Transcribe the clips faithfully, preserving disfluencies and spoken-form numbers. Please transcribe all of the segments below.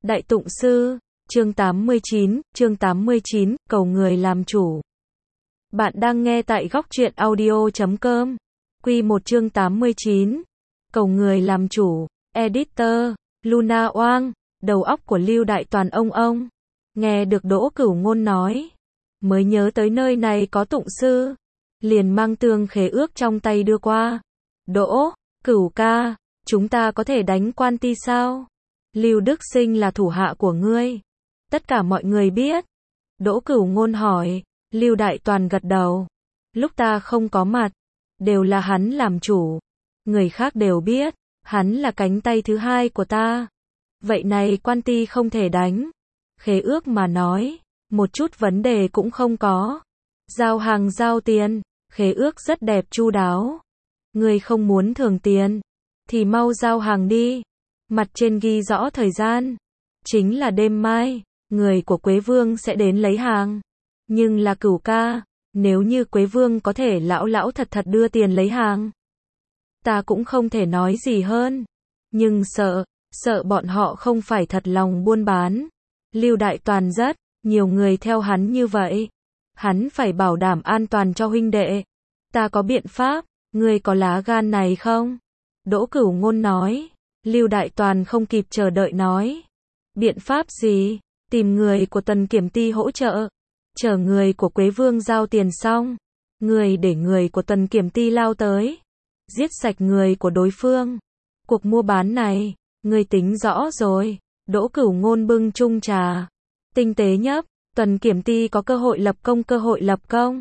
Đại Tụng Sư, chương tám mươi chín, chương tám mươi chín, cầu người làm chủ. Bạn đang nghe tại góc truyện audio chấm com. Quy một chương tám mươi chín. Cầu người làm chủ. Editor, Luna Oang, đầu óc của Lưu Đại Toàn ông ông. Nghe được Đỗ Cửu Ngôn nói, mới nhớ tới nơi này có tụng sư, liền mang tương khế ước trong tay đưa qua. Đỗ, Cửu ca, chúng ta có thể đánh quan ti sao? Lưu Đức Sinh là thủ hạ của ngươi. Tất cả mọi người biết. Đỗ Cửu Ngôn hỏi. Lưu Đại Toàn gật đầu. Lúc ta không có mặt, đều là hắn làm chủ. Người khác đều biết, hắn là cánh tay thứ hai của ta. Vậy này quan ti không thể đánh. Khế ước mà nói, một chút vấn đề cũng không có. Giao hàng giao tiền, khế ước rất đẹp chu đáo. Ngươi không muốn thường tiền, thì mau giao hàng đi. Mặt trên ghi rõ thời gian, chính là đêm mai, người của Quế Vương sẽ đến lấy hàng. Nhưng là Cửu ca, nếu như Quế Vương có thể lão lão thật thật đưa tiền lấy hàng, ta cũng không thể nói gì hơn. Nhưng sợ, sợ bọn họ không phải thật lòng buôn bán. Lưu Đại Toàn rất, nhiều người theo hắn như vậy. Hắn phải bảo đảm an toàn cho huynh đệ. Ta có biện pháp, ngươi có lá gan này không? Đỗ Cửu Ngôn nói. Lưu Đại Toàn không kịp chờ đợi nói. Biện pháp gì? Tìm người của Tần Kiểm Ty hỗ trợ. Chờ người của Quế Vương giao tiền xong, người để người của Tần Kiểm Ty lao tới. Giết sạch người của đối phương. Cuộc mua bán này, người tính rõ rồi. Đỗ Cửu Ngôn bưng chung trà. Tinh tế nhấp, Tần Kiểm Ty có cơ hội lập công cơ hội lập công.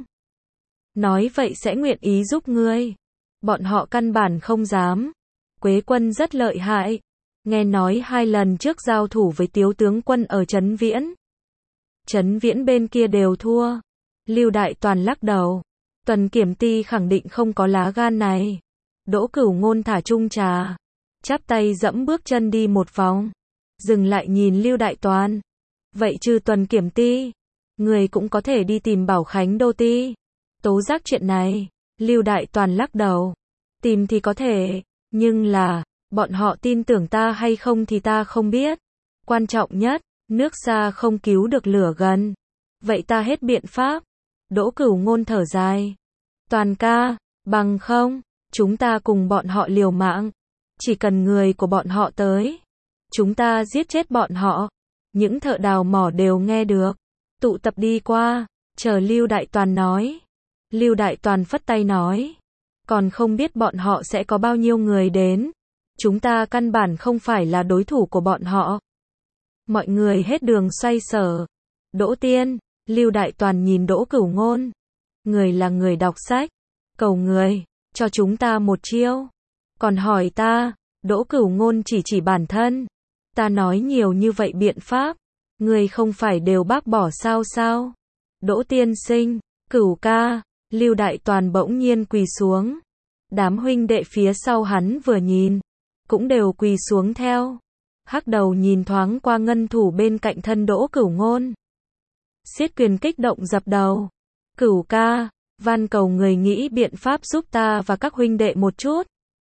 Nói vậy sẽ nguyện ý giúp ngươi. Bọn họ căn bản không dám. Quế quân rất lợi hại. Nghe nói hai lần trước giao thủ với Tiếu tướng quân ở Trấn Viễn. Trấn Viễn bên kia đều thua. Lưu Đại Toàn lắc đầu. Tần Kiểm Ty khẳng định không có lá gan này. Đỗ Cửu Ngôn thả chung trà. Chắp tay dẫm bước chân đi một vòng. Dừng lại nhìn Lưu Đại Toàn. Vậy trừ Tần Kiểm Ty, người cũng có thể đi tìm Bảo Khánh Đô Ty. Tố giác chuyện này. Lưu Đại Toàn lắc đầu. Tìm thì có thể. Nhưng là, bọn họ tin tưởng ta hay không thì ta không biết. Quan trọng nhất, nước xa không cứu được lửa gần. Vậy ta hết biện pháp. Đỗ Cửu Ngôn thở dài. Toàn ca, bằng không, chúng ta cùng bọn họ liều mạng. Chỉ cần người của bọn họ tới, chúng ta giết chết bọn họ. Những thợ đào mỏ đều nghe được. Tụ tập đi qua, chờ Lưu Đại Toàn nói. Lưu Đại Toàn phất tay nói. Còn không biết bọn họ sẽ có bao nhiêu người đến. Chúng ta căn bản không phải là đối thủ của bọn họ. Mọi người hết đường xoay sở. Đỗ Tiên, Lưu Đại Toàn nhìn Đỗ Cửu Ngôn. Người là người đọc sách. Cầu người, cho chúng ta một chiêu. Còn hỏi ta, Đỗ Cửu Ngôn chỉ chỉ bản thân. Ta nói nhiều như vậy biện pháp. Người không phải đều bác bỏ sao sao? Đỗ tiên sinh, Cửu ca. Lưu Đại Toàn bỗng nhiên quỳ xuống. Đám huynh đệ phía sau hắn vừa nhìn, cũng đều quỳ xuống theo. Hắc đầu nhìn thoáng qua ngân thủ bên cạnh thân Đỗ Cửu Ngôn. Xiết quyền kích động dập đầu. Cửu ca, van cầu người nghĩ biện pháp giúp ta và các huynh đệ một chút.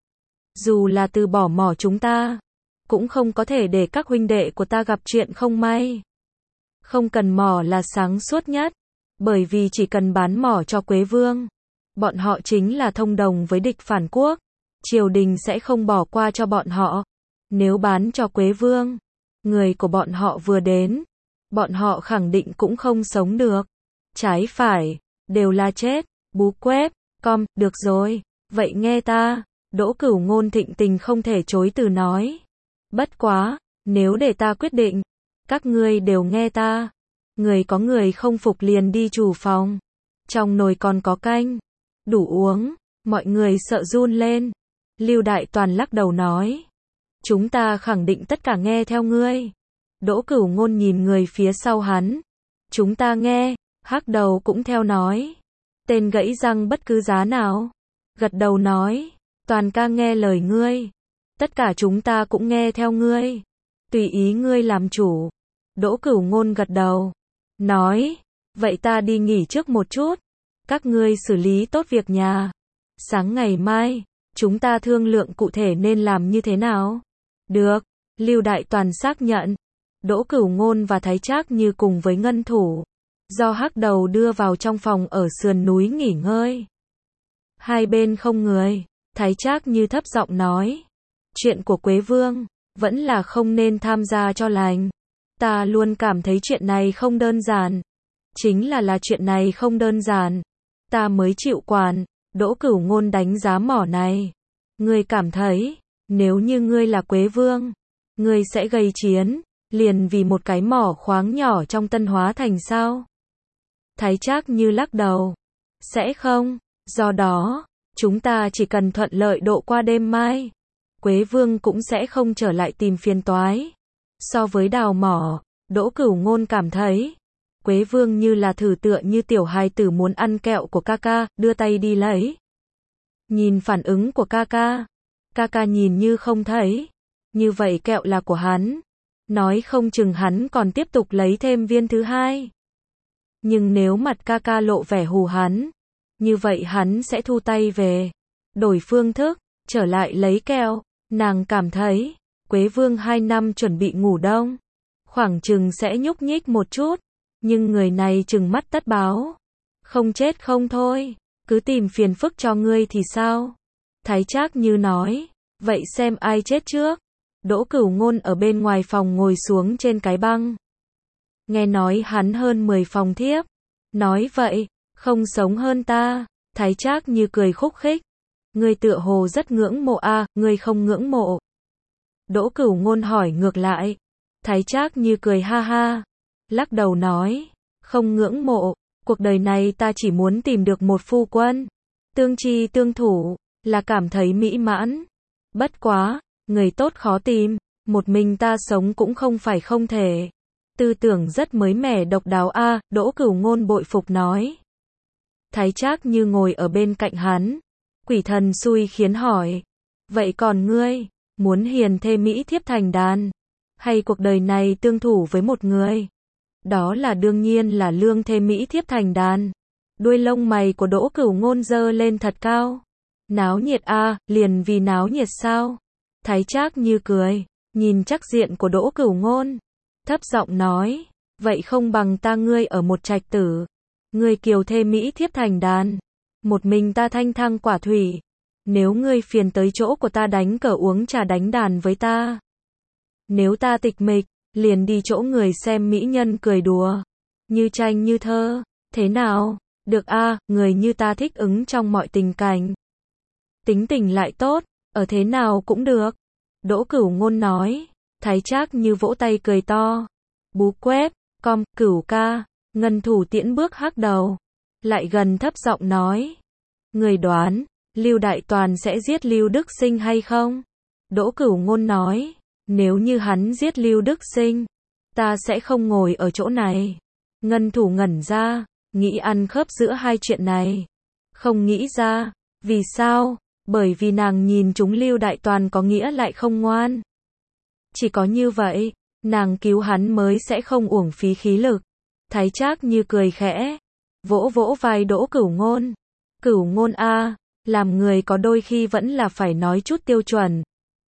Dù là từ bỏ mỏ chúng ta, cũng không có thể để các huynh đệ của ta gặp chuyện không may. Không cần mỏ là sáng suốt nhất. Bởi vì chỉ cần bán mỏ cho Quế Vương, bọn họ chính là thông đồng với địch phản quốc. Triều đình sẽ không bỏ qua cho bọn họ. Nếu bán cho Quế Vương, người của bọn họ vừa đến, bọn họ khẳng định cũng không sống được. Trái phải, đều là chết. Bú quép, com, được rồi, vậy nghe ta. Đỗ Cửu Ngôn thịnh tình không thể chối từ nói. Bất quá, nếu để ta quyết định, các ngươi đều nghe ta. Người có người không phục liền đi chủ phòng. Trong nồi còn có canh, đủ uống. Mọi người sợ run lên. Lưu Đại Toàn lắc đầu nói. Chúng ta khẳng định tất cả nghe theo ngươi. Đỗ Cửu Ngôn nhìn người phía sau hắn. Chúng ta nghe. Hắc đầu cũng theo nói. Tên gãy răng bất cứ giá nào. Gật đầu nói. Toàn ca nghe lời ngươi. Tất cả chúng ta cũng nghe theo ngươi. Tùy ý ngươi làm chủ. Đỗ Cửu Ngôn gật đầu. Nói. Vậy ta đi nghỉ trước một chút. Các ngươi xử lý tốt việc nhà. Sáng ngày mai, chúng ta thương lượng cụ thể nên làm như thế nào. Được. Lưu Đại Toàn xác nhận. Đỗ Cửu Ngôn và Thái Trác Như cùng với Ngân Thủ, do Hắc Đầu đưa vào trong phòng ở sườn núi nghỉ ngơi. Hai bên không người, Thái Trác Như thấp giọng nói, chuyện của Quế Vương, vẫn là không nên tham gia cho lành. Ta luôn cảm thấy chuyện này không đơn giản. Chính là là chuyện này không đơn giản. Ta mới chịu quản. Đỗ Cửu Ngôn đánh giá mỏ này. Ngươi cảm thấy, nếu như ngươi là Quế Vương, ngươi sẽ gây chiến, liền vì một cái mỏ khoáng nhỏ trong Tân Hóa Thành sao? Thái Trác Như lắc đầu. Sẽ không, do đó, chúng ta chỉ cần thuận lợi độ qua đêm mai. Quế Vương cũng sẽ không trở lại tìm phiền toái. So với đào mỏ, Đỗ Cửu Ngôn cảm thấy, Quế Vương như là thử tựa như tiểu hài tử muốn ăn kẹo của ca ca, đưa tay đi lấy. Nhìn phản ứng của ca ca, ca ca nhìn như không thấy, như vậy kẹo là của hắn. Nói không chừng hắn còn tiếp tục lấy thêm viên thứ hai. Nhưng nếu mặt ca ca lộ vẻ hù hắn, như vậy hắn sẽ thu tay về, đổi phương thức, trở lại lấy kẹo. Nàng cảm thấy, Quế Vương hai năm chuẩn bị ngủ đông, khoảng chừng sẽ nhúc nhích một chút, nhưng người này chừng mắt tất báo. Không chết không thôi, cứ tìm phiền phức cho ngươi thì sao? Thái Trác Như nói, vậy xem ai chết trước. Đỗ Cửu Ngôn ở bên ngoài phòng ngồi xuống trên cái băng. Nghe nói hắn hơn mười phòng thiếp. Nói vậy, không sống hơn ta. Thái Trác Như cười khúc khích. Ngươi tựa hồ rất ngưỡng mộ a, à, ngươi không ngưỡng mộ. Đỗ Cửu Ngôn hỏi ngược lại. Thái Trác Như cười ha ha, lắc đầu nói, không ngưỡng mộ, cuộc đời này ta chỉ muốn tìm được một phu quân, tương chi tương thủ, là cảm thấy mỹ mãn. Bất quá, người tốt khó tìm, một mình ta sống cũng không phải không thể. Tư tưởng rất mới mẻ độc đáo a, à, Đỗ Cửu Ngôn bội phục nói. Thái Trác Như ngồi ở bên cạnh hắn, quỷ thần xui khiến hỏi, vậy còn ngươi, muốn hiền thê mỹ thiếp thành đàn, hay cuộc đời này tương thủ với một người? Đó là đương nhiên là lương thê mỹ thiếp thành đàn. Đuôi lông mày của Đỗ Cửu Ngôn giơ lên thật cao. Náo nhiệt a, à, liền vì náo nhiệt sao? Thái Trác Như cười, nhìn chắc diện của Đỗ Cửu Ngôn, thấp giọng nói, vậy không bằng ta ngươi ở một trạch tử, ngươi kiều thê mỹ thiếp thành đàn, một mình ta thanh thang quả thủy. Nếu ngươi phiền tới chỗ của ta đánh cờ uống trà đánh đàn với ta. Nếu ta tịch mịch, liền đi chỗ người xem mỹ nhân cười đùa, như tranh như thơ, thế nào? Được a, à, người như ta thích ứng trong mọi tình cảnh. Tính tình lại tốt, ở thế nào cũng được. Đỗ Cửu Ngôn nói, Thái Trác Như vỗ tay cười to. Bú quét, com, Cửu ca, Ngân Thủ tiễn bước Hắc Đầu. Lại gần thấp giọng nói. Người đoán, Lưu Đại Toàn sẽ giết Lưu Đức Sinh hay không? Đỗ Cửu Ngôn nói, nếu như hắn giết Lưu Đức Sinh, ta sẽ không ngồi ở chỗ này. Ngân Thủ ngẩn ra, nghĩ ăn khớp giữa hai chuyện này. Không nghĩ ra, vì sao? Bởi vì nàng nhìn chúng Lưu Đại Toàn có nghĩa lại không ngoan. Chỉ có như vậy, nàng cứu hắn mới sẽ không uổng phí khí lực. Thái Trác Như cười khẽ, vỗ vỗ vai Đỗ Cửu Ngôn. Cửu Ngôn a, làm người có đôi khi vẫn là phải nói chút tiêu chuẩn.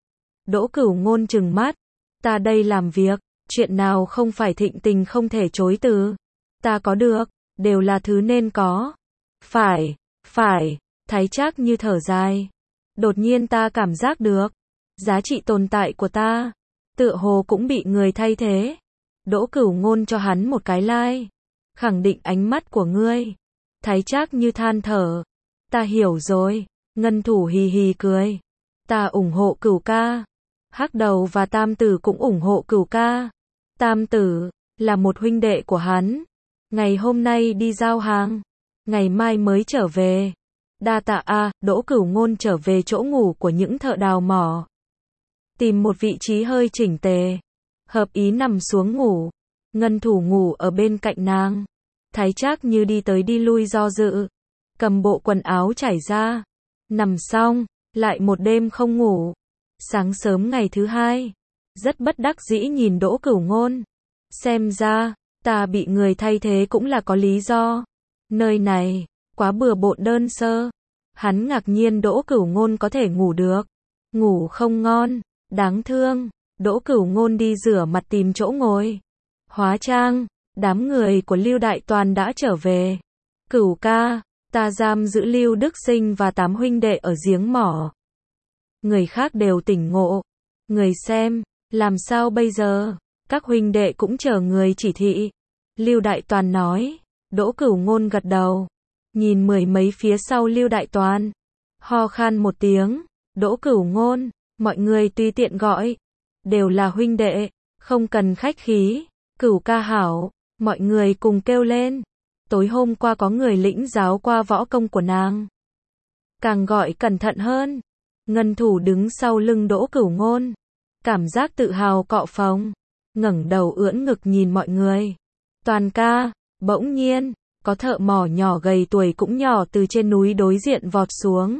Đỗ Cửu Ngôn trừng mắt, ta đây làm việc, chuyện nào không phải thịnh tình không thể chối từ. Ta có được, đều là thứ nên có. Phải, phải, Thái Trác Như thở dài. Đột nhiên ta cảm giác được, giá trị tồn tại của ta, tựa hồ cũng bị người thay thế. Đỗ Cửu Ngôn cho hắn một cái like, khẳng định ánh mắt của ngươi. Thái Trác Như than thở, ta hiểu rồi. Ngân Thủ hì hì cười, ta ủng hộ Cửu ca. Hắc Đầu và Tam Tử cũng ủng hộ Cửu ca. Tam Tử là một huynh đệ của hắn, ngày hôm nay đi giao hàng, ngày mai mới trở về. Đa tạ a, Đỗ Cửu Ngôn trở về chỗ ngủ của những thợ đào mỏ, tìm một vị trí hơi chỉnh tề, hợp ý nằm xuống ngủ. Ngân Thủ ngủ ở bên cạnh nàng. Thái Trác Như đi tới đi lui do dự, cầm bộ quần áo trải ra, nằm xong, lại một đêm không ngủ. Sáng sớm ngày thứ hai, rất bất đắc dĩ nhìn Đỗ Cửu Ngôn. Xem ra, ta bị người thay thế cũng là có lý do. Nơi này, quá bừa bộn đơn sơ. Hắn ngạc nhiên Đỗ Cửu Ngôn có thể ngủ được. Ngủ không ngon, đáng thương. Đỗ Cửu Ngôn đi rửa mặt tìm chỗ ngồi. Hóa trang, đám người của Lưu Đại Toàn đã trở về. Cửu ca, ta giam giữ Lưu Đức Sinh và tám huynh đệ ở giếng mỏ. Người khác đều tỉnh ngộ. Người xem, làm sao bây giờ? Các huynh đệ cũng chờ người chỉ thị. Lưu Đại Toàn nói. Đỗ Cửu Ngôn gật đầu. Nhìn mười mấy phía sau Lưu Đại Toàn. Ho khan một tiếng. Đỗ Cửu Ngôn, mọi người tùy tiện gọi. Đều là huynh đệ, không cần khách khí. Cửu ca hảo, mọi người cùng kêu lên. Tối hôm qua có người lĩnh giáo qua võ công của nàng. Càng gọi cẩn thận hơn. Ngân Thủ đứng sau lưng Đỗ Cửu Ngôn. Cảm giác tự hào cọ phồng. Ngẩng đầu ưỡn ngực nhìn mọi người. Toàn ca, bỗng nhiên, có thợ mỏ nhỏ gầy tuổi cũng nhỏ từ trên núi đối diện vọt xuống.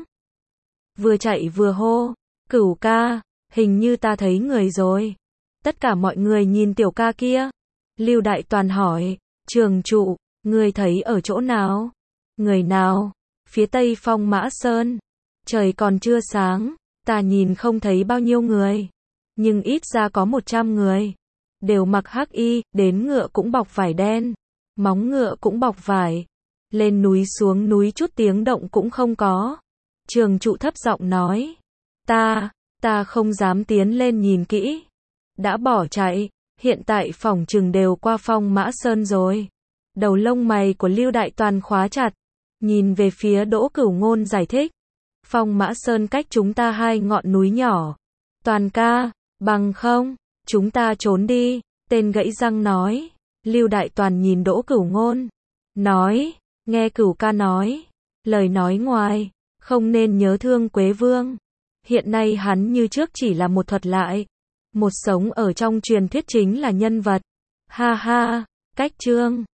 Vừa chạy vừa hô. Cửu ca, hình như ta thấy người rồi. Tất cả mọi người nhìn tiểu ca kia. Lưu Đại Toàn hỏi. Trường trụ, người thấy ở chỗ nào? Người nào? Phía tây Phong Mã Sơn. Trời còn chưa sáng, ta nhìn không thấy bao nhiêu người. Nhưng ít ra có một trăm người. Đều mặc hắc y, đến ngựa cũng bọc vải đen. Móng ngựa cũng bọc vải. Lên núi xuống núi chút tiếng động cũng không có. Trường trụ thấp giọng nói. Ta, ta không dám tiến lên nhìn kỹ. Đã bỏ chạy, hiện tại phỏng chừng đều qua Phong Mã Sơn rồi. Đầu lông mày của Lưu Đại Toàn khóa chặt. Nhìn về phía Đỗ Cửu Ngôn giải thích. Phong Mã Sơn cách chúng ta hai ngọn núi nhỏ. Toàn ca, bằng không, chúng ta trốn đi. Tên gãy răng nói. Lưu Đại Toàn nhìn Đỗ Cửu Ngôn. Nói, nghe Cửu ca nói. Lời nói ngoài, không nên nhớ thương Quế Vương. Hiện nay hắn như trước chỉ là một thuật lại. Một sống ở trong truyền thuyết chính là nhân vật. Ha ha, cách chương.